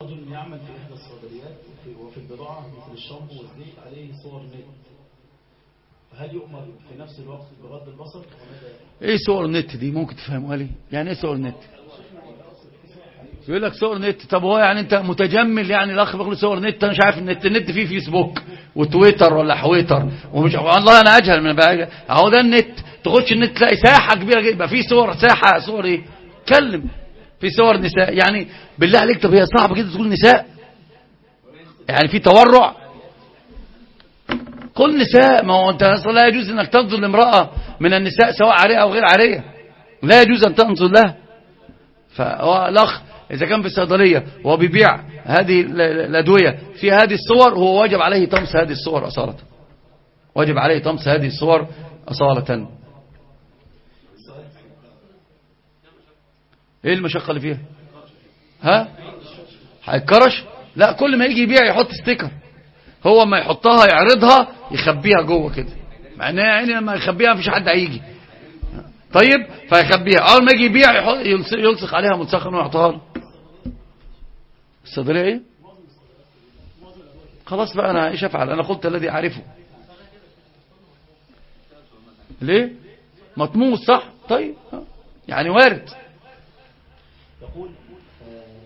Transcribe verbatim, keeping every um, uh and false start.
رجل يعمل في إحدى الصيدليات وفي البضاعة مثل الشامبو والزيت عليه صور نت، هل يؤمر في نفس الوقت بغض البصر؟ ايه صور نت دي؟ ممكن تفهموها لي؟ يعني ايه صور نت؟ يقول لك صور نت. طب هو يعني انت متجمل؟ يعني الاخ بيقول صور نت، انا مش عارف النت. النت فيه فيسبوك وتويتر ولا حويتر ومش والله انا اجهل من بقى. اهو ده النت، تخش النت تلاقي ساحه كبيره جدا فيه صور. ساحه صور ايه؟ اتكلم في صور نساء. يعني بالله عليك، طب هي صعب كده تقول نساء؟ يعني في تورع؟ قل نساء. ما هو انت اصلا لا يجوز انك تنظر لامراه من النساء سواء عاريه او غير عاريه، لا يجوز ان تنظر لها. فهو الاخ اذا كان في الصيدليه وهو بيبيع هذه الادويه في هذه الصور، هو واجب عليه طمس هذه الصور اصاله. واجب عليه طمس هذه الصور اصاله. ايه المشقه اللي فيها؟ ها؟ هيتكرش؟ لا، كل ما يجي يبيع يحط ستيكر. هو ما يحطها يعرضها يخبيها جوه كده، مع ان يعني لما يخبيها مفيش حد هيجي. طيب فيخبيها، اول ما يجي يبيع يلصق عليها ملصقا ويعطيها له. الصيدليه ايه؟ خلاص بقى، انا ايش افعل؟ انا قلت الذي اعرفه. ليه؟ مطموس صح؟ طيب يعني وارد. يقول